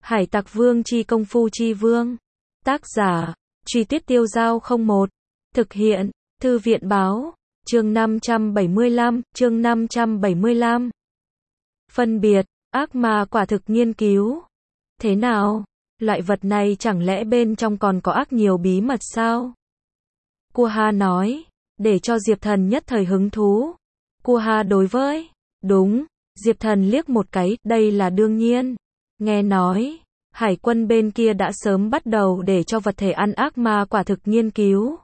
Hải Tặc Vương chi công phu chi vương. Tác giả, Truy Tuyết Tiêu Dao 01. Thực hiện, Thư viện báo, chương 575. Phân biệt, ác ma quả thực nghiên cứu. Thế nào? Loại vật này chẳng lẽ bên trong còn có ác nhiều bí mật sao? Cua nói, để cho Diệp Thần nhất thời hứng thú. Cua đối với, đúng, Diệp Thần liếc một cái, đây là đương nhiên. Nghe nói, hải quân bên kia đã sớm bắt đầu để cho vật thể ăn ác ma quả thực nghiên cứu.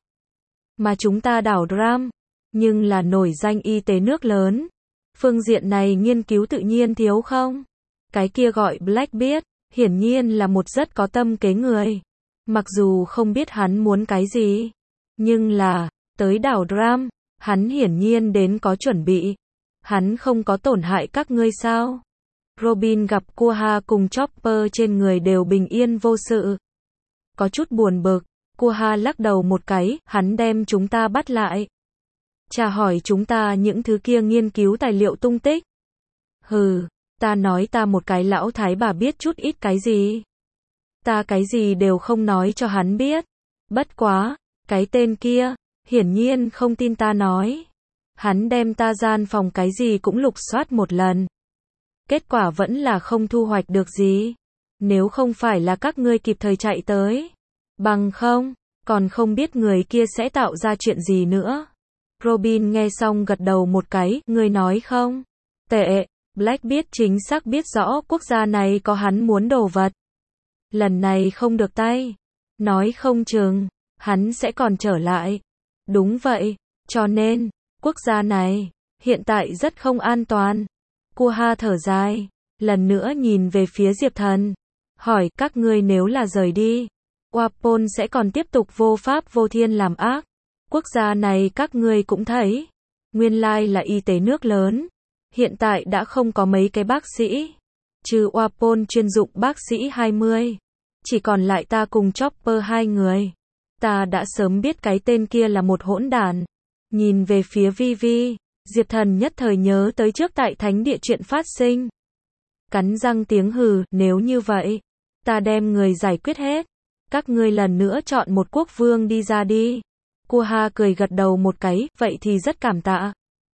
Mà chúng ta đảo Dram, nhưng là nổi danh y tế nước lớn. Phương diện này nghiên cứu tự nhiên thiếu không? Cái kia gọi Blackbeard, hiển nhiên là một rất có tâm kế người. Mặc dù không biết hắn muốn cái gì, nhưng là, tới đảo Dram, hắn hiển nhiên đến có chuẩn bị. Hắn không có tổn hại các ngươi sao? Robin gặp Cua cùng Chopper trên người đều bình yên vô sự. Có chút buồn bực, Cua lắc đầu một cái, hắn đem chúng ta bắt lại. Chả hỏi chúng ta những thứ kia nghiên cứu tài liệu tung tích. Hừ, ta nói ta một cái lão thái bà biết chút ít cái gì. Ta cái gì đều không nói cho hắn biết. Bất quá, cái tên kia, hiển nhiên không tin ta nói. Hắn đem ta gian phòng cái gì cũng lục soát một lần. Kết quả vẫn là không thu hoạch được gì. Nếu không phải là các ngươi kịp thời chạy tới. Bằng không, còn không biết người kia sẽ tạo ra chuyện gì nữa. Robin nghe xong gật đầu một cái, ngươi nói không? Tệ, Blackbeard chính xác biết rõ quốc gia này có hắn muốn đồ vật. Lần này không được tay. Nói không chừng, hắn sẽ còn trở lại. Đúng vậy, cho nên, quốc gia này, hiện tại rất không an toàn. Cua thở dài, lần nữa nhìn về phía Diệp Thần. Hỏi các ngươi nếu là rời đi, Wapol sẽ còn tiếp tục vô pháp vô thiên làm ác. Quốc gia này các ngươi cũng thấy. Nguyên lai là y tế nước lớn. Hiện tại đã không có mấy cái bác sĩ. Trừ Wapol chuyên dụng bác sĩ 20. Chỉ còn lại ta cùng Chopper 2 người. Ta đã sớm biết cái tên kia là một hỗn đản. Nhìn về phía Vivi, Diệp Thần nhất thời nhớ tới trước tại thánh địa chuyện phát sinh. Cắn răng tiếng hừ, nếu như vậy, ta đem người giải quyết hết. Các ngươi lần nữa chọn một quốc vương đi ra đi. Cua cười gật đầu một cái, vậy thì rất cảm tạ.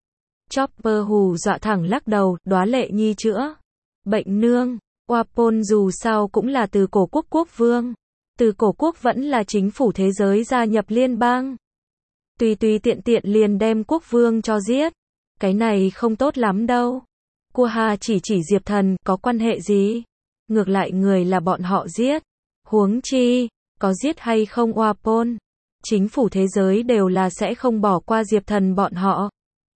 Chopper hù dọa thẳng lắc đầu, đóa lệ nhi chữa. Bệnh nương, Wapol dù sao cũng là từ cổ quốc quốc vương. Từ cổ quốc vẫn là chính phủ thế giới gia nhập liên bang. Tùy tiện liền đem quốc vương cho giết. Cái này không tốt lắm đâu. Cua chỉ Diệp Thần, có quan hệ gì? Ngược lại người là bọn họ giết. Huống chi, có giết hay không Wapol, chính phủ thế giới đều là sẽ không bỏ qua Diệp Thần bọn họ.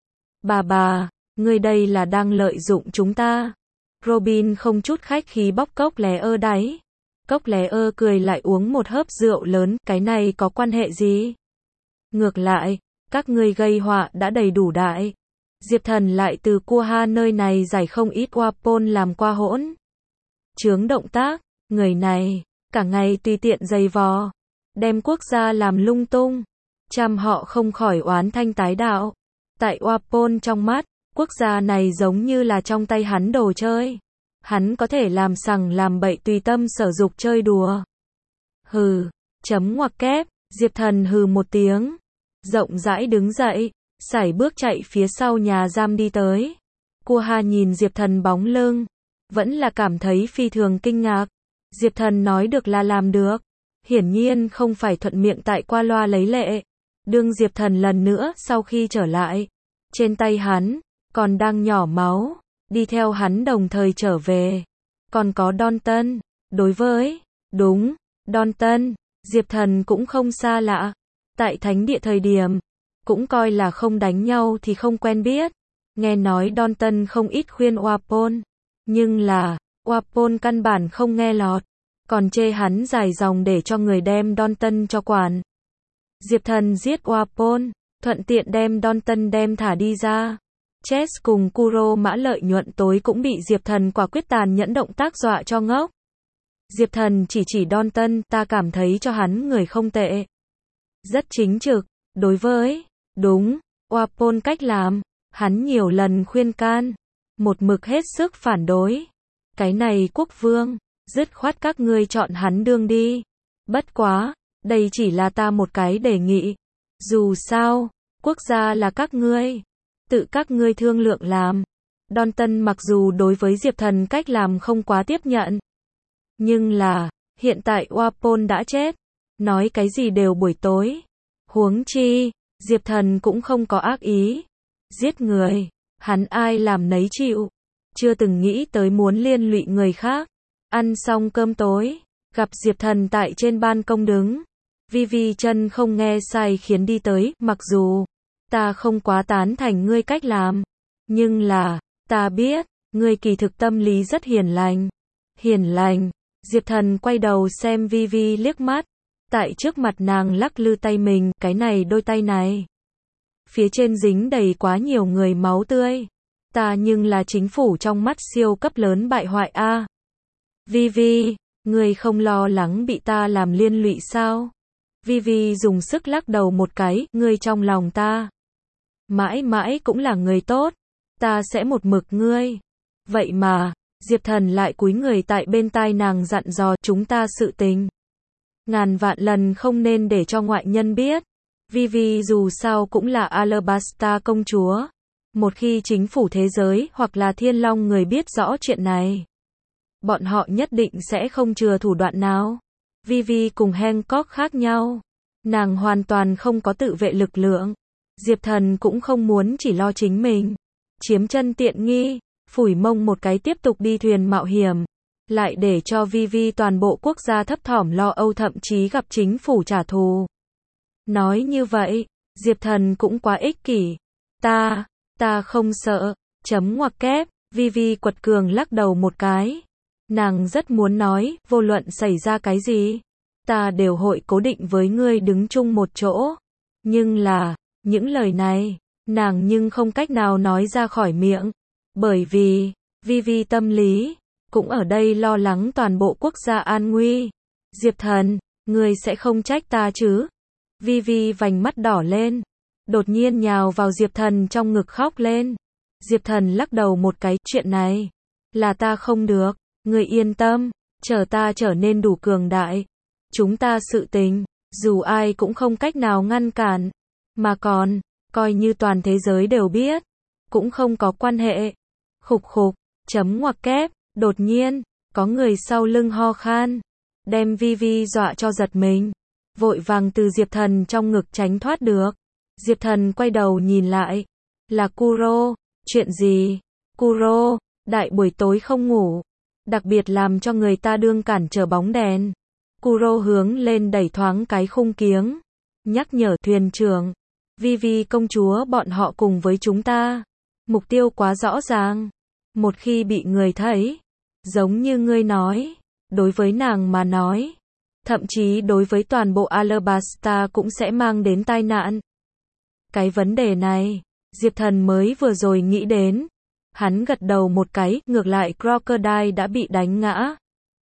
Bà, ngươi đây là đang lợi dụng chúng ta. Robin không chút khách khí bóc cốc lé đáy. Cốc lé cười lại uống một hớp rượu lớn, cái này có quan hệ gì? Ngược lại, các ngươi gây họa đã đầy đủ đại. Diệp Thần lại từ Cua nơi này giải không ít Wapol làm qua hỗn. Chướng động tác, người này, cả ngày tùy tiện giày vò. Đem quốc gia làm lung tung. Trăm họ không khỏi oán thanh tái đạo. Tại Wapol trong mắt, quốc gia này giống như là trong tay hắn đồ chơi. Hắn có thể làm sằng làm bậy tùy tâm sở dục chơi đùa. Hừ, chấm ngoặc kép, Diệp Thần hừ một tiếng. Rộng rãi đứng dậy, sải bước chạy phía sau nhà giam đi tới. Cua nhìn Diệp Thần bóng lưng, vẫn là cảm thấy phi thường kinh ngạc. Diệp Thần nói được là làm được. Hiển nhiên không phải thuận miệng tại qua loa lấy lệ. Đương Diệp Thần lần nữa sau khi trở lại, trên tay hắn, còn đang nhỏ máu, đi theo hắn đồng thời trở về. Còn có Dalton, đối với, đúng, Dalton, Diệp Thần cũng không xa lạ. Tại thánh địa thời điểm, cũng coi là không đánh nhau thì không quen biết. Nghe nói Dalton không ít khuyên Wapol, nhưng là, Wapol căn bản không nghe lọt. Còn chê hắn dài dòng để cho người đem Dalton cho quản. Diệp Thần giết Wapol, thuận tiện đem Dalton đem thả đi ra. Chess cùng Kuro mã lợi nhuận tối cũng bị Diệp Thần quả quyết tàn nhẫn động tác dọa cho ngốc. Diệp Thần chỉ Dalton, ta cảm thấy cho hắn người không tệ. Rất chính trực, đối với, đúng, Wapol cách làm, hắn nhiều lần khuyên can, một mực hết sức phản đối. Cái này quốc vương, Dứt khoát các ngươi chọn hắn đương đi. Bất quá, đây chỉ là ta một cái đề nghị. Dù sao, quốc gia là các ngươi. Tự các ngươi thương lượng làm. Dalton mặc dù đối với Diệp Thần cách làm không quá tiếp nhận. Nhưng là, hiện tại Walpole đã chết. Nói cái gì đều buổi tối. Huống chi, Diệp Thần cũng không có ác ý. Giết người, hắn ai làm nấy chịu. Chưa từng nghĩ tới muốn liên lụy người khác. Ăn xong cơm tối, gặp Diệp Thần tại trên ban công đứng. Vivi chân không nghe sai khiến đi tới, mặc dù ta không quá tán thành ngươi cách làm, nhưng là, ta biết, ngươi kỳ thực tâm lý rất hiền lành. Hiền lành, Diệp Thần quay đầu xem Vivi liếc mắt, tại trước mặt nàng lắc lư tay mình, cái này đôi tay này. Phía trên dính đầy quá nhiều người máu tươi. Ta nhưng là chính phủ trong mắt siêu cấp lớn bại hoại a. Vivi, ngươi không lo lắng bị ta làm liên lụy sao? Vivi dùng sức lắc đầu một cái, ngươi trong lòng ta. Mãi mãi cũng là người tốt. Ta sẽ một mực ngươi. Vậy mà, Diệp Thần lại cúi người tại bên tai nàng dặn dò chúng ta sự tình. Ngàn vạn lần không nên để cho ngoại nhân biết. Vivi dù sao cũng là Alabasta công chúa. Một khi chính phủ thế giới hoặc là Thiên Long người biết rõ chuyện này, bọn họ nhất định sẽ không chừa thủ đoạn nào. Vivi cùng Hancock khác nhau. Nàng hoàn toàn không có tự vệ lực lượng. Diệp Thần cũng không muốn chỉ lo chính mình. Chiếm chân tiện nghi, phủi mông một cái tiếp tục đi thuyền mạo hiểm. Lại để cho Vivi toàn bộ quốc gia thấp thỏm lo âu thậm chí gặp chính phủ trả thù. Nói như vậy, Diệp Thần cũng quá ích kỷ. Ta không sợ. Chấm ngoặc kép, Vivi quật cường lắc đầu một cái. Nàng rất muốn nói, vô luận xảy ra cái gì, ta đều hội cố định với ngươi đứng chung một chỗ. Nhưng là, những lời này, nàng nhưng không cách nào nói ra khỏi miệng. Bởi vì, Vivi tâm lý, cũng ở đây lo lắng toàn bộ quốc gia an nguy. Diệp Thần, ngươi sẽ không trách ta chứ? Vivi vành mắt đỏ lên, đột nhiên nhào vào Diệp Thần trong ngực khóc lên. Diệp Thần lắc đầu một cái, chuyện này, là ta không được, ngươi yên tâm, chờ ta trở nên đủ cường đại. Chúng ta sự tình, dù ai cũng không cách nào ngăn cản, mà còn, coi như toàn thế giới đều biết, cũng không có quan hệ. Khục khục, chấm ngoặc kép, đột nhiên, có người sau lưng ho khan, đem Vivi dọa cho giật mình, vội vàng từ Diệp Thần trong ngực tránh thoát được. Diệp Thần quay đầu nhìn lại, là Kuro, chuyện gì? Kuro, đại buổi tối không ngủ, đặc biệt làm cho người ta đương cản trở bóng đèn. Kuro hướng lên đẩy thoáng cái khung kiếng, nhắc nhở thuyền trưởng, Vivi công chúa bọn họ cùng với chúng ta. Mục tiêu quá rõ ràng. Một khi bị người thấy, giống như ngươi nói, đối với nàng mà nói, thậm chí đối với toàn bộ Alabasta cũng sẽ mang đến tai nạn. Cái vấn đề này, Diệp Thần mới vừa rồi nghĩ đến. Hắn gật đầu một cái, ngược lại Crocodile đã bị đánh ngã.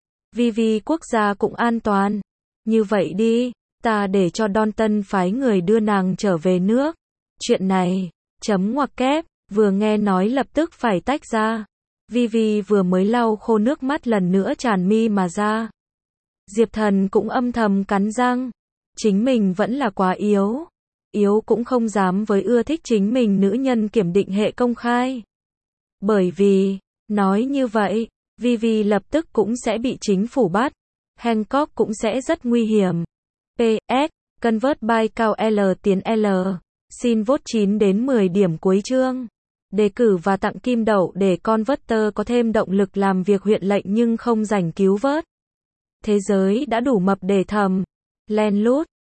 Vivi quốc gia cũng an toàn. Như vậy đi, ta để cho Dalton phái người đưa nàng trở về nước. Chuyện này, chấm ngoặc kép, vừa nghe nói lập tức phải tách ra. Vivi vừa mới lau khô nước mắt lần nữa tràn mi mà ra. Diệp Thần cũng âm thầm cắn răng. Chính mình vẫn là quá yếu. Yếu cũng không dám với ưa thích chính mình nữ nhân kiểm định hệ công khai. Bởi vì, nói như vậy, Vivi lập tức cũng sẽ bị chính phủ bắt. Hancock cũng sẽ rất nguy hiểm. PS, Convert by cao L tiến L. Xin vote 9 đến 10 điểm cuối chương. Đề cử và tặng kim đậu để Converter có thêm động lực làm việc huyện lệnh nhưng không rảnh cứu vớt. Thế giới đã đủ mập để thầm. Len lút.